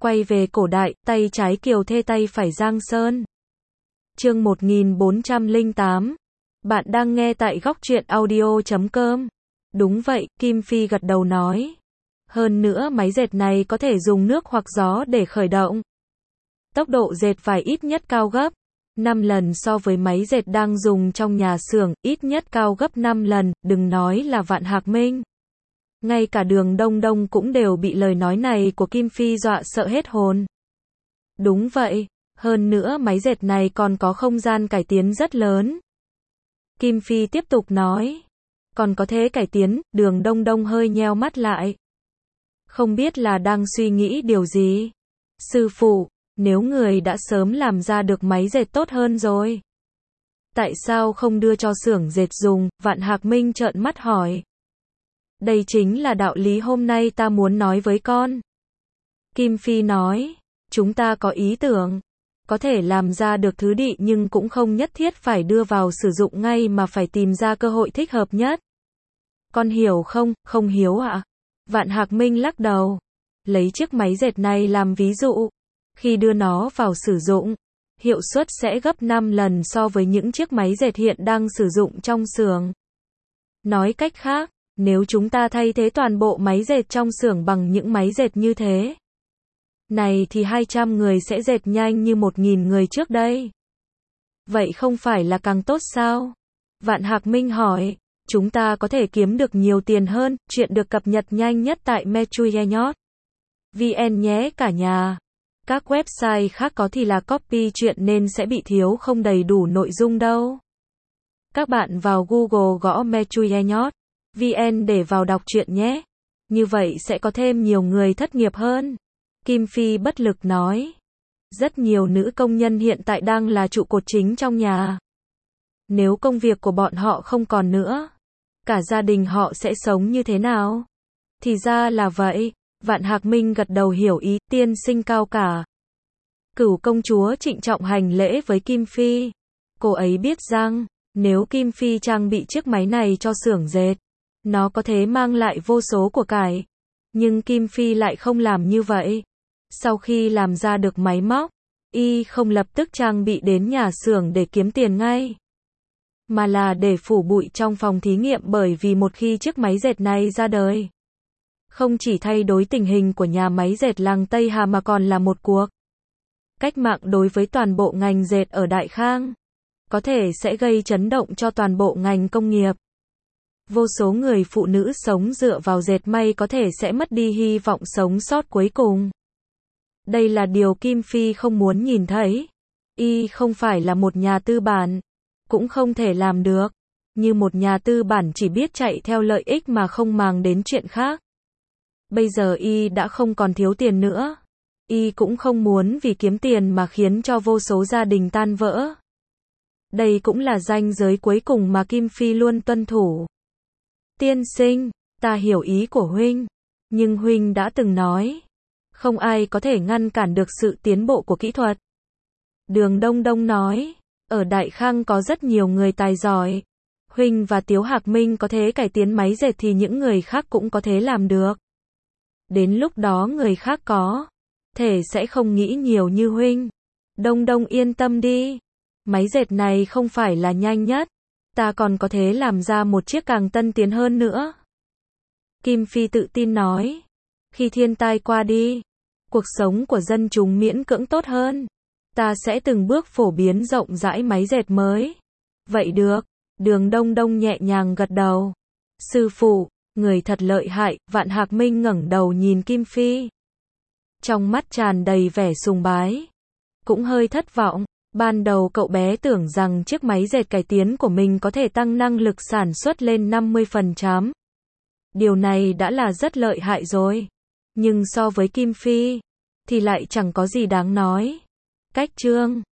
Quay về cổ đại, tay trái Kiều Thê tay phải Giang Sơn. Chương 1408. Bạn đang nghe tại góc truyện audio.com. Đúng vậy, Kim Phi gật đầu nói. Hơn nữa máy dệt này có thể dùng nước hoặc gió để khởi động. Tốc độ dệt vải ít nhất cao gấp 5 lần so với máy dệt đang dùng trong nhà xưởng, ít nhất cao gấp 5 lần, đừng nói là Vạn Hạc Minh. Ngay cả Đường Đông Đông cũng đều bị lời nói này của Kim Phi dọa sợ hết hồn. Đúng vậy, hơn nữa máy dệt này còn có không gian cải tiến rất lớn. Kim Phi tiếp tục nói. Còn có thể cải tiến, Đường Đông Đông hơi nheo mắt lại. Không biết là đang suy nghĩ điều gì. Sư phụ, nếu người đã sớm làm ra được máy dệt tốt hơn rồi, tại sao không đưa cho xưởng dệt dùng? Vạn Hạc Minh trợn mắt hỏi. Đây chính là đạo lý hôm nay ta muốn nói với con. Kim Phi nói, chúng ta có ý tưởng, có thể làm ra được thứ đị nhưng cũng không nhất thiết phải đưa vào sử dụng ngay mà phải tìm ra cơ hội thích hợp nhất. Con hiểu không? Không hiếu ạ. Vạn Hạc Minh lắc đầu. Lấy chiếc máy dệt này làm ví dụ. Khi đưa nó vào sử dụng, hiệu suất sẽ gấp 5 lần so với những chiếc máy dệt hiện đang sử dụng trong xưởng. Nói cách khác, nếu chúng ta thay thế toàn bộ máy dệt trong xưởng bằng những máy dệt như thế này thì 200 người sẽ dệt nhanh như 1.000 người trước đây. Vậy không phải là càng tốt sao? Vạn Hạc Minh hỏi. Chúng ta có thể kiếm được nhiều tiền hơn. Chuyện được cập nhật nhanh nhất tại Metruyenot.vn nhé cả nhà. Các website khác có thì là copy chuyện nên sẽ bị thiếu không đầy đủ nội dung đâu. Các bạn vào Google gõ Metruyenot.vn để vào đọc truyện nhé. Như vậy sẽ có thêm nhiều người thất nghiệp hơn. Kim Phi bất lực nói. Rất nhiều nữ công nhân hiện tại đang là trụ cột chính trong nhà. Nếu công việc của bọn họ không còn nữa, cả gia đình họ sẽ sống như thế nào? Thì ra là vậy. Vạn Hạc Minh gật đầu hiểu ý. Tiên sinh cao cả. Cửu công chúa trịnh trọng hành lễ với Kim Phi. Cô ấy biết rằng, nếu Kim Phi trang bị chiếc máy này cho xưởng dệt, nó có thể mang lại vô số của cải. Nhưng Kim Phi lại không làm như vậy. Sau khi làm ra được máy móc, y không lập tức trang bị đến nhà xưởng để kiếm tiền ngay, mà là để phủ bụi trong phòng thí nghiệm, bởi vì một khi chiếc máy dệt này ra đời, không chỉ thay đổi tình hình của nhà máy dệt làng Tây Hà mà còn là một cuộc cách mạng đối với toàn bộ ngành dệt ở Đại Khang. Có thể sẽ gây chấn động cho toàn bộ ngành công nghiệp. Vô số người phụ nữ sống dựa vào dệt may có thể sẽ mất đi hy vọng sống sót cuối cùng. Đây là điều Kim Phi không muốn nhìn thấy. Y không phải là một nhà tư bản, cũng không thể làm được như một nhà tư bản chỉ biết chạy theo lợi ích mà không màng đến chuyện khác. Bây giờ y đã không còn thiếu tiền nữa. Y cũng không muốn vì kiếm tiền mà khiến cho vô số gia đình tan vỡ. Đây cũng là ranh giới cuối cùng mà Kim Phi luôn tuân thủ. Tiên sinh, ta hiểu ý của huynh, nhưng huynh đã từng nói, không ai có thể ngăn cản được sự tiến bộ của kỹ thuật. Đường Đông Đông nói, ở Đại Khang có rất nhiều người tài giỏi. Huynh và Tiếu Hạc Minh có thể cải tiến máy dệt thì những người khác cũng có thể làm được. Đến lúc đó người khác có thể sẽ không nghĩ nhiều như huynh. Đông Đông yên tâm đi. Máy dệt này không phải là nhanh nhất. Ta còn có thể làm ra một chiếc càng tân tiến hơn nữa. Kim Phi tự tin nói. Khi thiên tai qua đi, cuộc sống của dân chúng miễn cưỡng tốt hơn, ta sẽ từng bước phổ biến rộng rãi máy dệt mới. Vậy được. Đường Đông Đông nhẹ nhàng gật đầu. Sư phụ, người thật lợi hại. Vạn Hạc Minh ngẩng đầu nhìn Kim Phi, trong mắt tràn đầy vẻ sùng bái, cũng hơi thất vọng. Ban đầu cậu bé tưởng rằng chiếc máy dệt cải tiến của mình có thể tăng năng lực sản xuất lên 50%. Điều này đã là rất lợi hại rồi. Nhưng so với Kim Phi, thì lại chẳng có gì đáng nói. Cách chương